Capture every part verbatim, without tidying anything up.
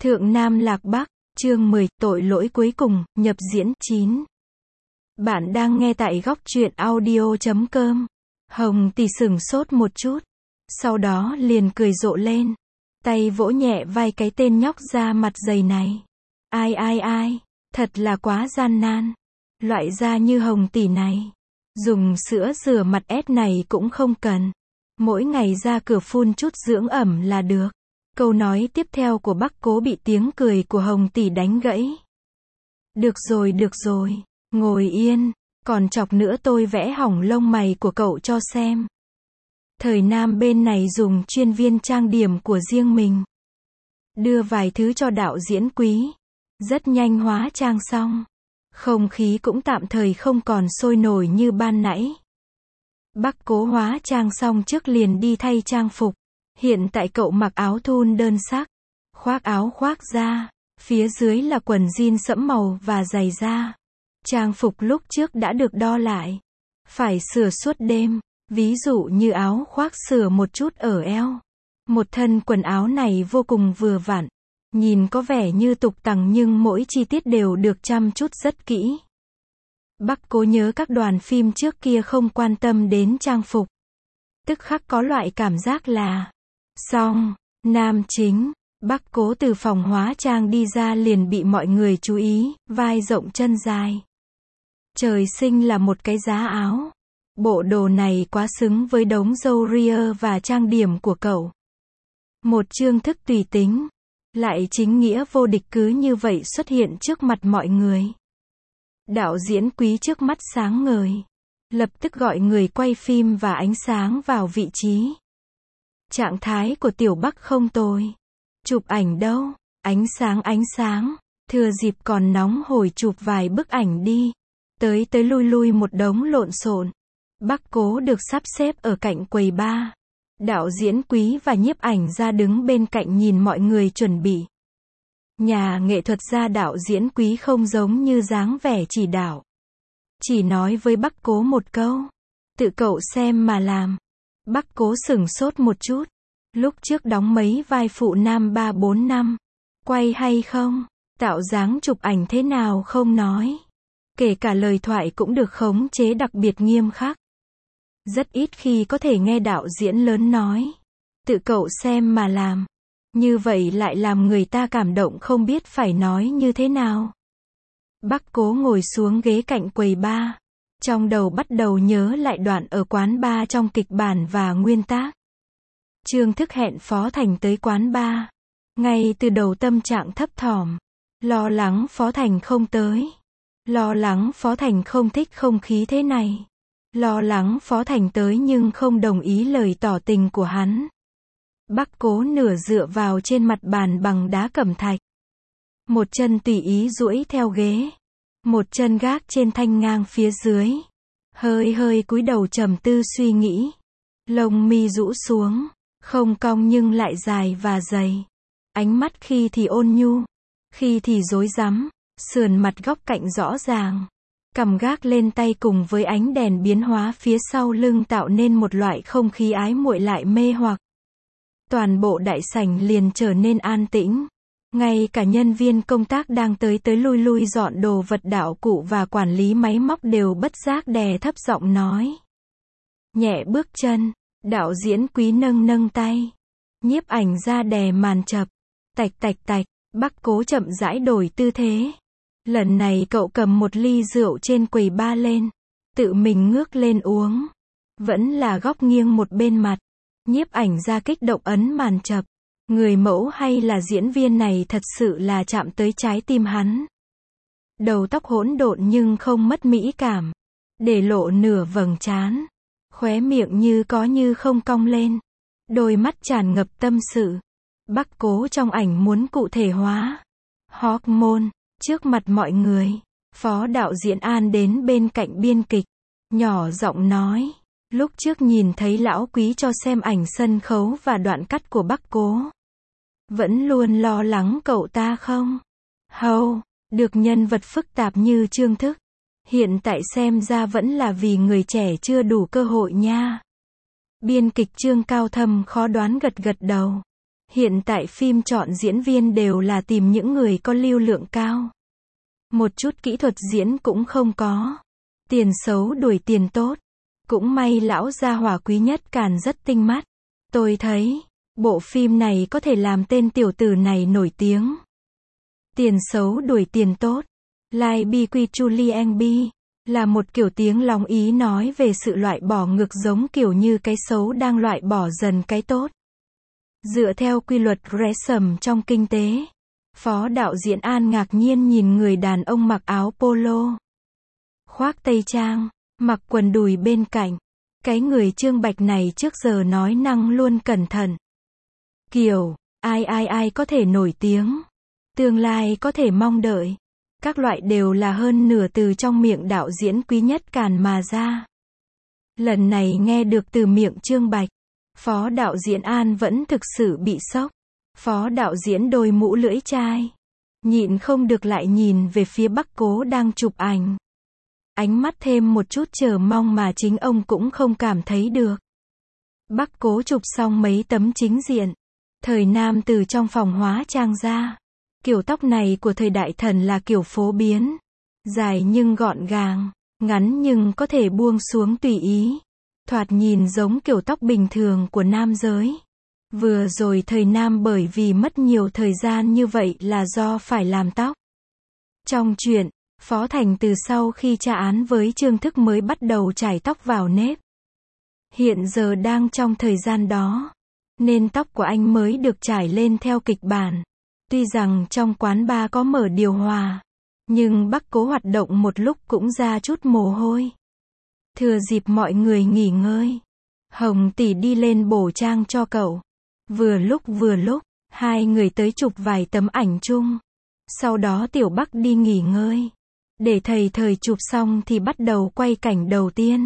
Thượng Nam Lạc Bắc, chương mười, tội lỗi cuối cùng, nhập diễn, chín. Bạn đang nghe tại góc truyện audio chấm com. Hồng Tỷ sửng sốt một chút. Sau đó liền cười rộ lên. Tay vỗ nhẹ vai cái tên nhóc da mặt dày này. Ai ai ai, thật là quá gian nan. Loại da như Hồng Tỷ này. Dùng sữa rửa mặt ép này cũng không cần. Mỗi ngày ra cửa phun chút dưỡng ẩm là được. Câu nói tiếp theo của Bắc Cố bị tiếng cười của Hồng Tỷ đánh gãy. Được rồi được rồi, ngồi yên, còn chọc nữa tôi vẽ hỏng lông mày của cậu cho xem. Thời Nam bên này dùng chuyên viên trang điểm của riêng mình. Đưa vài thứ cho đạo diễn Quý. Rất nhanh hóa trang xong. Không khí cũng tạm thời không còn sôi nổi như ban nãy. Bắc Cố hóa trang xong trước liền đi thay trang phục. Hiện tại cậu mặc áo thun đơn sắc, khoác áo khoác da, phía dưới là quần jean sẫm màu và giày da. Trang phục lúc trước đã được đo lại, phải sửa suốt đêm, ví dụ như áo khoác sửa một chút ở eo. Một thân quần áo này vô cùng vừa vặn, nhìn có vẻ như tục tằng nhưng mỗi chi tiết đều được chăm chút rất kỹ. Bắc Cố nhớ các đoàn phim trước kia không quan tâm đến trang phục. Tức khắc có loại cảm giác là xong, nam chính, Bắc Cố từ phòng hóa trang đi ra liền bị mọi người chú ý, vai rộng chân dài. Trời sinh là một cái giá áo. Bộ đồ này quá xứng với đống râu ria và trang điểm của cậu. Một chương thức tùy tính, lại chính nghĩa vô địch cứ như vậy xuất hiện trước mặt mọi người. Đạo diễn Quý trước mắt sáng ngời, lập tức gọi người quay phim và ánh sáng vào vị trí. Trạng thái của Tiểu Bắc không tồi. Chụp ảnh đâu? Ánh sáng ánh sáng. Thừa dịp còn nóng hổi chụp vài bức ảnh đi. Tới tới lui lui một đống lộn xộn. Bắc Cố được sắp xếp ở cạnh quầy bar. Đạo diễn Quý và nhiếp ảnh ra đứng bên cạnh nhìn mọi người chuẩn bị. Nhà nghệ thuật gia đạo diễn Quý không giống như dáng vẻ chỉ đạo. Chỉ nói với Bắc Cố một câu. Tự cậu xem mà làm. Bắc Cố sửng sốt một chút. Lúc trước đóng mấy vai phụ nam ba bốn năm. Quay hay không? Tạo dáng chụp ảnh thế nào không nói. Kể cả lời thoại cũng được khống chế đặc biệt nghiêm khắc. Rất ít khi có thể nghe đạo diễn lớn nói. Tự cậu xem mà làm. Như vậy lại làm người ta cảm động không biết phải nói như thế nào. Bắc Cố ngồi xuống ghế cạnh quầy bar. Trong đầu bắt đầu nhớ lại đoạn ở quán bar trong kịch bản và nguyên tác. Trương Thức hẹn Phó Thành tới quán bar. Ngay từ đầu tâm trạng thấp thỏm. Lo lắng Phó Thành không tới. Lo lắng Phó Thành không thích không khí thế này. Lo lắng Phó Thành tới nhưng không đồng ý lời tỏ tình của hắn. Bắc Cố nửa dựa vào trên mặt bàn bằng đá cẩm thạch. Một chân tùy ý duỗi theo ghế. Một chân gác trên thanh ngang phía dưới. Hơi hơi cúi đầu trầm tư suy nghĩ. Lông mi rũ xuống. Không cong nhưng lại dài và dày. Ánh mắt khi thì ôn nhu. Khi thì rối rắm. Sườn mặt góc cạnh rõ ràng. Cằm gác lên tay cùng với ánh đèn biến hóa phía sau lưng tạo nên một loại không khí ái muội lại mê hoặc. Toàn bộ đại sảnh liền trở nên an tĩnh. Ngay cả nhân viên công tác đang tới tới lui lui dọn đồ vật đạo cụ và quản lý máy móc đều bất giác đè thấp giọng nói. Nhẹ bước chân, đạo diễn Quý nâng nâng tay. Nhiếp ảnh ra đè màn chập. Tạch tạch tạch, Bắc Cố chậm rãi đổi tư thế. Lần này cậu cầm một ly rượu trên quầy bar lên. Tự mình ngước lên uống. Vẫn là góc nghiêng một bên mặt. Nhiếp ảnh ra kích động ấn màn chập. Người mẫu hay là diễn viên này thật sự là chạm tới trái tim hắn. Đầu tóc hỗn độn nhưng không mất mỹ cảm. Để lộ nửa vầng trán. Khóe miệng như có như không cong lên. Đôi mắt tràn ngập tâm sự. Bắc Cố trong ảnh muốn cụ thể hóa. Hormone. Trước mặt mọi người. Phó đạo diễn An đến bên cạnh biên kịch. Nhỏ giọng nói. Lúc trước nhìn thấy lão Quý cho xem ảnh sân khấu và đoạn cắt của Bắc Cố. Vẫn luôn lo lắng cậu ta không? Hâu, được nhân vật phức tạp như Trương Thức. Hiện tại xem ra vẫn là vì người trẻ chưa đủ cơ hội nha. Biên kịch Trương Cao Thâm khó đoán gật gật đầu. Hiện tại phim chọn diễn viên đều là tìm những người có lưu lượng cao. Một chút kỹ thuật diễn cũng không có. Tiền xấu đuổi tiền tốt. Cũng may lão gia hỏa Quý Nhất Càn rất tinh mắt. Tôi thấy, bộ phim này có thể làm tên tiểu tử này nổi tiếng. Tiền xấu đuổi tiền tốt. Lai Bi Quy Julien Bi là một kiểu tiếng lòng Ý nói về sự loại bỏ ngược giống kiểu như cái xấu đang loại bỏ dần cái tốt. Dựa theo quy luật Gresham trong kinh tế, phó đạo diễn An ngạc nhiên nhìn người đàn ông mặc áo polo, khoác tây trang, mặc quần đùi bên cạnh. Cái người Trương Bạch này trước giờ nói năng luôn cẩn thận. Kiểu, ai ai ai có thể nổi tiếng, tương lai có thể mong đợi. Các loại đều là hơn nửa từ trong miệng đạo diễn Quý Nhất Càn mà ra. Lần này nghe được từ miệng Trương Bạch, phó đạo diễn An vẫn thực sự bị sốc. Phó đạo diễn đôi mũ lưỡi chai, nhịn không được lại nhìn về phía Bắc Cố đang chụp ảnh. Ánh mắt thêm một chút chờ mong mà chính ông cũng không cảm thấy được. Bắc Cố chụp xong mấy tấm chính diện. Thời Nam từ trong phòng hóa trang ra. Kiểu tóc này của thời đại thần là kiểu phổ biến. Dài nhưng gọn gàng, ngắn nhưng có thể buông xuống tùy ý. Thoạt nhìn giống kiểu tóc bình thường của nam giới. Vừa rồi thời Nam bởi vì mất nhiều thời gian như vậy là do phải làm tóc. Trong chuyện, Phó Thành từ sau khi tra án với Trương Thức mới bắt đầu chải tóc vào nếp. Hiện giờ đang trong thời gian đó, nên tóc của anh mới được trải lên theo kịch bản. Tuy rằng trong quán bar có mở điều hòa, nhưng Bắc Cố hoạt động một lúc cũng ra chút mồ hôi. Thừa dịp mọi người nghỉ ngơi, Hồng tỷ đi lên bổ trang cho cậu. Vừa lúc vừa lúc, hai người tới chụp vài tấm ảnh chung. Sau đó Tiểu Bắc đi nghỉ ngơi. Để thầy thời chụp xong thì bắt đầu quay cảnh đầu tiên.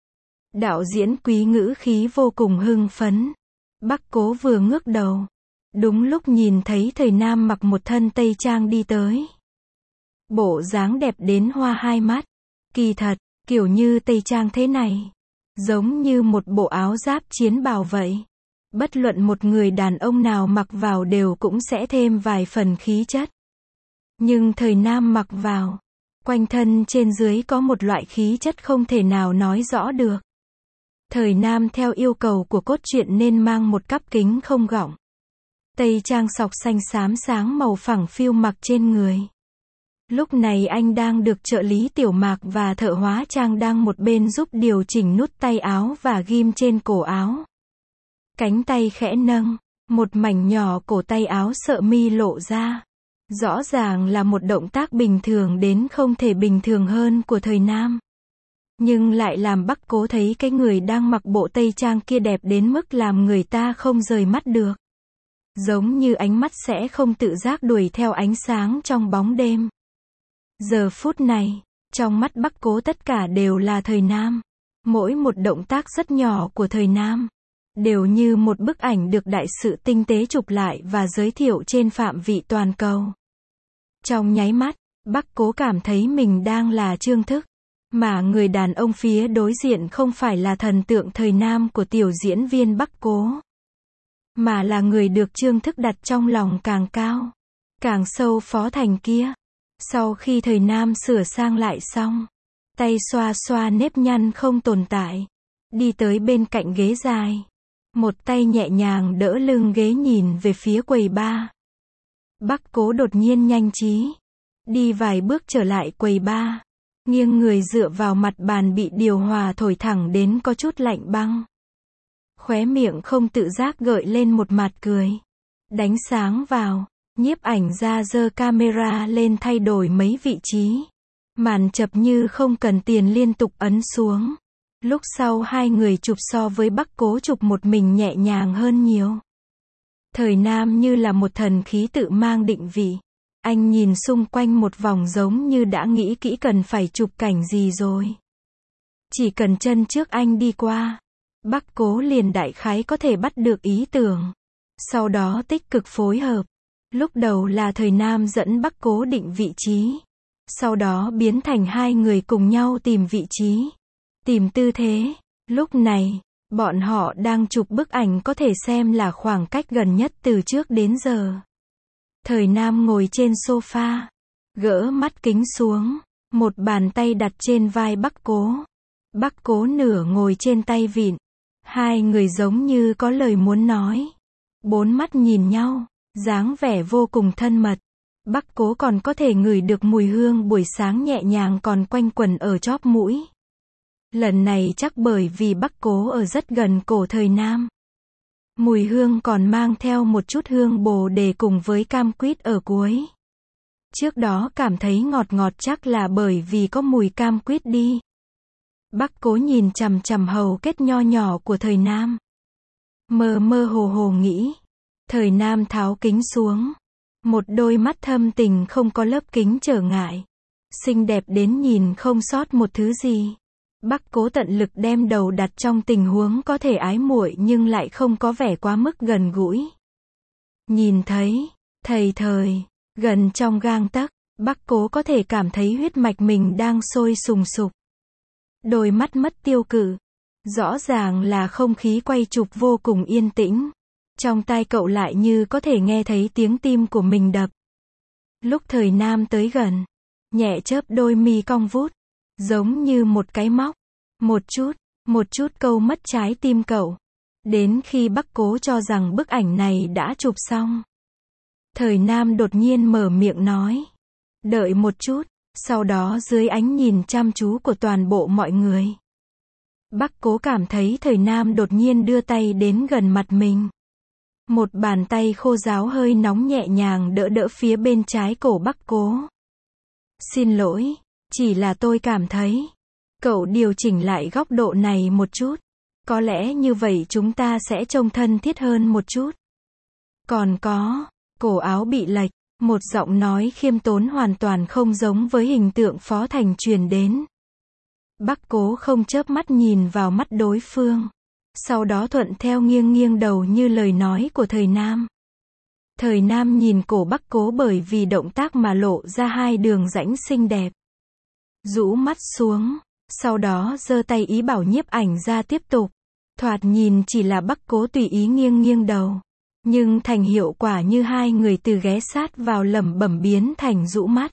Đạo diễn Quý ngữ khí vô cùng hưng phấn. Bắc Cố vừa ngước đầu. Đúng lúc nhìn thấy thời Nam mặc một thân tây trang đi tới. Bộ dáng đẹp đến hoa hai mắt. Kỳ thật, kiểu như tây trang thế này, giống như một bộ áo giáp chiến bào vậy. Bất luận một người đàn ông nào mặc vào đều cũng sẽ thêm vài phần khí chất. Nhưng thời Nam mặc vào, quanh thân trên dưới có một loại khí chất không thể nào nói rõ được. Thời Nam theo yêu cầu của cốt truyện nên mang một cắp kính không gọng. Tây trang sọc xanh xám sáng màu phẳng phiu mặc trên người. Lúc này anh đang được trợ lý Tiểu Mạc và thợ hóa trang đang một bên giúp điều chỉnh nút tay áo và ghim trên cổ áo. Cánh tay khẽ nâng, một mảnh nhỏ cổ tay áo sợ mi lộ ra. Rõ ràng là một động tác bình thường đến không thể bình thường hơn của thời Nam. Nhưng lại làm Bắc Cố thấy cái người đang mặc bộ tây trang kia đẹp đến mức làm người ta không rời mắt được. Giống như ánh mắt sẽ không tự giác đuổi theo ánh sáng trong bóng đêm. Giờ phút này, trong mắt Bắc Cố tất cả đều là thời Nam. Mỗi một động tác rất nhỏ của thời Nam đều như một bức ảnh được đại sự tinh tế chụp lại và giới thiệu trên phạm vị toàn cầu. Trong nháy mắt, Bắc Cố cảm thấy mình đang là Trương Thức, mà người đàn ông phía đối diện không phải là thần tượng thời Nam của tiểu diễn viên Bắc Cố, mà là người được Trương Thức đặt trong lòng càng cao, càng sâu Phó Thành kia. Sau khi thời Nam sửa sang lại xong, tay xoa xoa nếp nhăn không tồn tại, đi tới bên cạnh ghế dài. Một tay nhẹ nhàng đỡ lưng ghế nhìn về phía quầy bar. Bắc Cố đột nhiên nhanh trí, đi vài bước trở lại quầy bar, nghiêng người dựa vào mặt bàn bị điều hòa thổi thẳng đến có chút lạnh băng. Khóe miệng không tự giác gợi lên một mặt cười. Đánh sáng vào, nhiếp ảnh ra giơ camera lên thay đổi mấy vị trí. Màn chập như không cần tiền liên tục ấn xuống. Lúc sau hai người chụp so với Bắc Cố chụp một mình nhẹ nhàng hơn nhiều. Thời Nam như là một thần khí tự mang định vị. Anh nhìn xung quanh một vòng giống như đã nghĩ kỹ cần phải chụp cảnh gì rồi. Chỉ cần chân trước anh đi qua, Bắc Cố liền đại khái có thể bắt được ý tưởng. Sau đó tích cực phối hợp. Lúc đầu là thời Nam dẫn Bắc Cố định vị trí. Sau đó biến thành hai người cùng nhau tìm vị trí. Tìm tư thế. Lúc này, Bọn họ đang chụp bức ảnh có thể xem là khoảng cách gần nhất từ trước đến giờ. Thời Nam ngồi trên sofa, gỡ mắt kính xuống, một bàn tay đặt trên vai Bắc Cố. Bắc Cố nửa ngồi trên tay vịn. Hai người giống như có lời muốn nói. Bốn mắt nhìn nhau, dáng vẻ vô cùng thân mật. Bắc Cố còn có thể ngửi được mùi hương buổi sáng nhẹ nhàng còn quanh quẩn ở chóp mũi. Lần này chắc bởi vì Bắc Cố ở rất gần cổ Thời Nam. Mùi hương còn mang theo một chút hương bồ đề cùng với cam quýt ở cuối. Trước đó cảm thấy ngọt ngọt chắc là bởi vì có mùi cam quýt đi. Bắc Cố nhìn chằm chằm hầu kết nho nhỏ của Thời Nam. Mơ mơ hồ hồ nghĩ. Thời Nam tháo kính xuống. Một đôi mắt thâm tình không có lớp kính trở ngại. Xinh đẹp đến nhìn không sót một thứ gì. Bắc Cố tận lực đem đầu đặt trong tình huống có thể ái muội nhưng lại không có vẻ quá mức gần gũi. Nhìn thấy, thầy Thời, gần trong gang tấc, Bắc Cố có thể cảm thấy huyết mạch mình đang sôi sùng sục. Đôi mắt mất tiêu cự. Rõ ràng là không khí quay chụp vô cùng yên tĩnh. Trong tai cậu lại như có thể nghe thấy tiếng tim của mình đập. Lúc Thời Nam tới gần, nhẹ chớp đôi mi cong vút, giống như một cái móc. Một chút, một chút câu mất trái tim cậu. Đến khi Bắc Cố cho rằng bức ảnh này đã chụp xong. Thời Nam đột nhiên mở miệng nói. Đợi một chút, sau đó dưới ánh nhìn chăm chú của toàn bộ mọi người. Bắc Cố cảm thấy Thời Nam đột nhiên đưa tay đến gần mặt mình. Một bàn tay khô ráo hơi nóng nhẹ nhàng đỡ đỡ phía bên trái cổ Bắc Cố. Xin lỗi, chỉ là tôi cảm thấy. Cậu điều chỉnh lại góc độ này một chút. Có lẽ như vậy chúng ta sẽ trông thân thiết hơn một chút. Còn có, cổ áo bị lệch, một giọng nói khiêm tốn hoàn toàn không giống với hình tượng Phó Thành truyền đến. Bắc Cố không chớp mắt nhìn vào mắt đối phương. Sau đó thuận theo nghiêng nghiêng đầu như lời nói của Thời Nam. Thời Nam nhìn cổ Bắc Cố bởi vì động tác mà lộ ra hai đường rãnh xinh đẹp. Rũ mắt xuống, sau đó giơ tay ý bảo nhiếp ảnh ra tiếp tục. Thoạt nhìn chỉ là Bắc Cố tùy ý nghiêng nghiêng đầu. Nhưng thành hiệu quả như hai người từ ghé sát vào lẩm bẩm biến thành rũ mắt.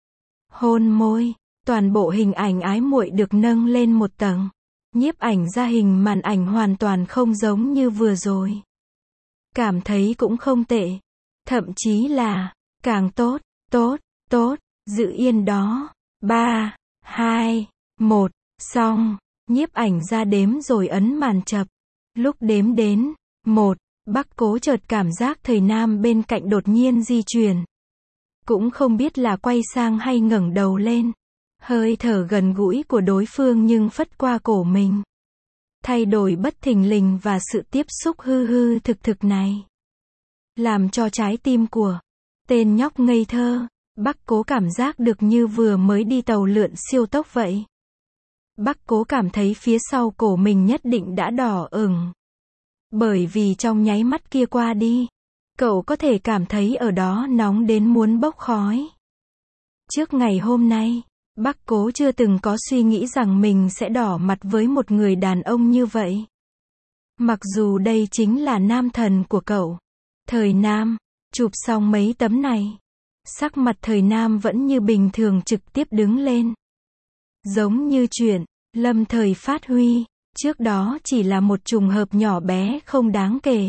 Hôn môi, toàn bộ hình ảnh ái muội được nâng lên một tầng. Nhiếp ảnh ra hình màn ảnh hoàn toàn không giống như vừa rồi. Cảm thấy cũng không tệ. Thậm chí là, càng tốt, tốt, tốt, giữ yên đó. ba, hai, một, xong. Nhiếp ảnh ra đếm rồi ấn màn chập. Lúc đếm đến, một, Bắc Cố chợt cảm giác Thời Nam bên cạnh đột nhiên di chuyển. Cũng không biết là quay sang hay ngẩng đầu lên. Hơi thở gần gũi của đối phương nhưng phất qua cổ mình. Thay đổi bất thình lình và sự tiếp xúc hư hư thực thực này. Làm cho trái tim của tên nhóc ngây thơ, Bắc Cố cảm giác được như vừa mới đi tàu lượn siêu tốc vậy. Bắc Cố cảm thấy phía sau cổ mình nhất định đã đỏ ửng. Bởi vì trong nháy mắt kia qua đi, cậu có thể cảm thấy ở đó nóng đến muốn bốc khói. Trước ngày hôm nay, Bắc Cố chưa từng có suy nghĩ rằng mình sẽ đỏ mặt với một người đàn ông như vậy. Mặc dù đây chính là nam thần của cậu. Thời Nam, chụp xong mấy tấm này. Sắc mặt Thời Nam vẫn như bình thường trực tiếp đứng lên. Giống như chuyện, Lâm Thời phát huy, trước đó chỉ là một trùng hợp nhỏ bé không đáng kể.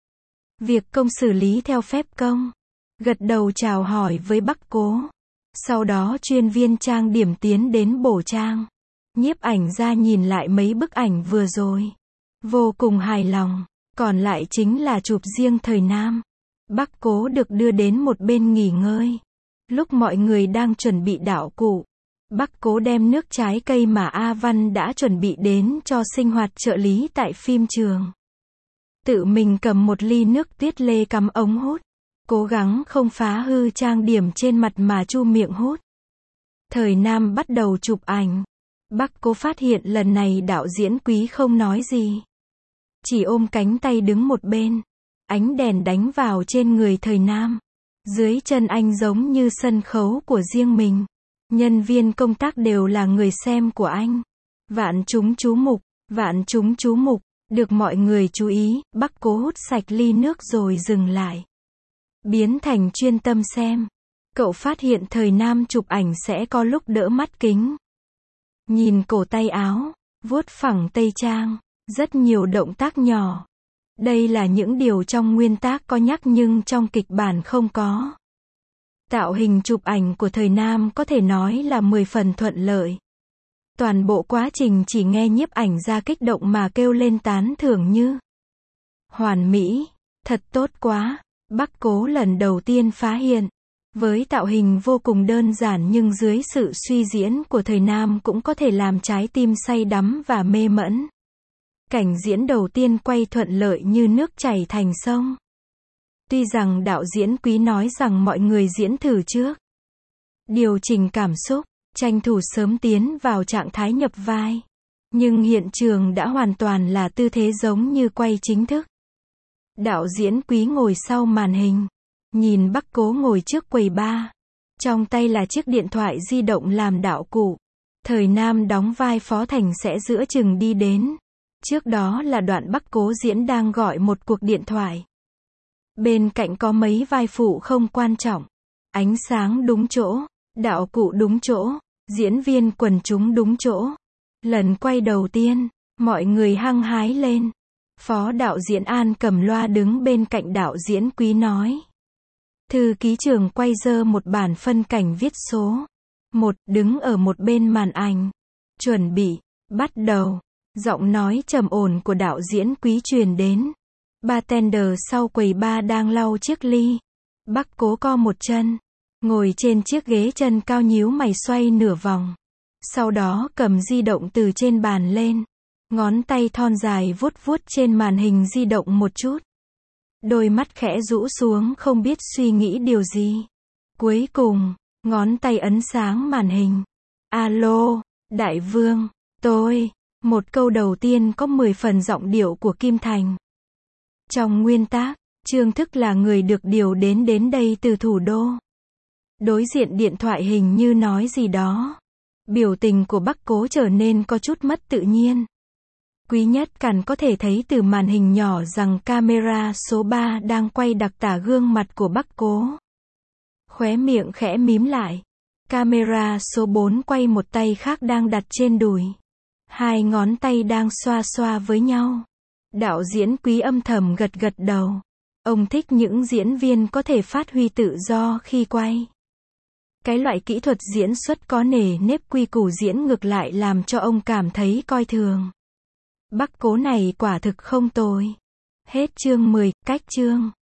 Việc công xử lý theo phép công. Gật đầu chào hỏi với Bắc Cố. Sau đó chuyên viên trang điểm tiến đến bổ trang. Nhiếp ảnh ra nhìn lại mấy bức ảnh vừa rồi. Vô cùng hài lòng. Còn lại chính là chụp riêng Thời Nam. Bắc Cố được đưa đến một bên nghỉ ngơi. Lúc mọi người đang chuẩn bị đạo cụ, Bắc Cố đem nước trái cây mà A Văn đã chuẩn bị đến cho sinh hoạt trợ lý tại phim trường. Tự mình cầm một ly nước tuyết lê cắm ống hút. Cố gắng không phá hư trang điểm trên mặt mà chu miệng hút. Thời Nam bắt đầu chụp ảnh. Bắc Cố phát hiện lần này đạo diễn Quý không nói gì. Chỉ ôm cánh tay đứng một bên. Ánh đèn đánh vào trên người Thời Nam. Dưới chân anh giống như sân khấu của riêng mình. Nhân viên công tác đều là người xem của anh. Vạn chúng chú mục, vạn chúng chú mục. Được mọi người chú ý, Bắc Cố hút sạch ly nước rồi dừng lại. Biến thành chuyên tâm xem. Cậu phát hiện thời nam chụp ảnh sẽ có lúc đỡ mắt kính. Nhìn cổ tay áo, vuốt phẳng tây trang, rất nhiều động tác nhỏ. Đây là những điều trong nguyên tác có nhắc nhưng trong kịch bản không có. Tạo hình chụp ảnh của thời nam có thể nói là mười phần thuận lợi. Toàn bộ quá trình chỉ nghe nhiếp ảnh ra kích động mà kêu lên tán thưởng như hoàn mỹ, thật tốt quá. Bắc Cố lần đầu tiên phá hiện. Với tạo hình vô cùng đơn giản nhưng dưới sự suy diễn của thời nam cũng có thể làm trái tim say đắm và mê mẩn. Cảnh diễn đầu tiên quay thuận lợi như nước chảy thành sông. Tuy rằng đạo diễn Quý nói rằng mọi người diễn thử trước. Điều chỉnh cảm xúc, tranh thủ sớm tiến vào trạng thái nhập vai. Nhưng hiện trường đã hoàn toàn là tư thế giống như quay chính thức. Đạo diễn Quý ngồi sau màn hình. Nhìn Bắc Cố ngồi trước quầy bar. Trong tay là chiếc điện thoại di động làm đạo cụ. Thời nam đóng vai Phó Thành sẽ giữa chừng đi đến. Trước đó là đoạn Bắc Cố diễn đang gọi một cuộc điện thoại. Bên cạnh có mấy vai phụ không quan trọng. Ánh sáng đúng chỗ, đạo cụ đúng chỗ, diễn viên quần chúng đúng chỗ. Lần quay đầu tiên, mọi người hăng hái lên. Phó đạo diễn An cầm loa đứng bên cạnh đạo diễn Quý nói. Thư ký trưởng quay dơ một bản phân cảnh viết số. Một, đứng ở một bên màn ảnh. Chuẩn bị, bắt đầu. Giọng nói trầm ổn của đạo diễn Quý truyền đến. Bartender sau quầy bar đang lau chiếc ly. Bắc Cố co một chân. Ngồi trên chiếc ghế chân cao nhíu mày xoay nửa vòng. Sau đó cầm di động từ trên bàn lên. Ngón tay thon dài vuốt vuốt trên màn hình di động một chút. Đôi mắt khẽ rũ xuống không biết suy nghĩ điều gì. Cuối cùng, ngón tay ấn sáng màn hình. Alo, Đại Vương, tôi. Một câu đầu tiên có mười phần giọng điệu của Kim Thành. Trong nguyên tác, Trương Thức là người được điều đến đến đây từ thủ đô. Đối diện điện thoại hình như nói gì đó. Biểu tình của Bắc Cố trở nên có chút mất tự nhiên. Quý Nhất Càn có thể thấy từ màn hình nhỏ rằng camera số ba đang quay đặc tả gương mặt của Bắc Cố. Khóe miệng khẽ mím lại. Camera số bốn quay một tay khác đang đặt trên đùi. Hai ngón tay đang xoa xoa với nhau. Đạo diễn Quý âm thầm gật gật đầu. Ông thích những diễn viên có thể phát huy tự do khi quay. Cái loại kỹ thuật diễn xuất có nề nếp quy củ diễn ngược lại làm cho ông cảm thấy coi thường. Bắc Cố này quả thực không tồi. Hết chương mười, cách chương.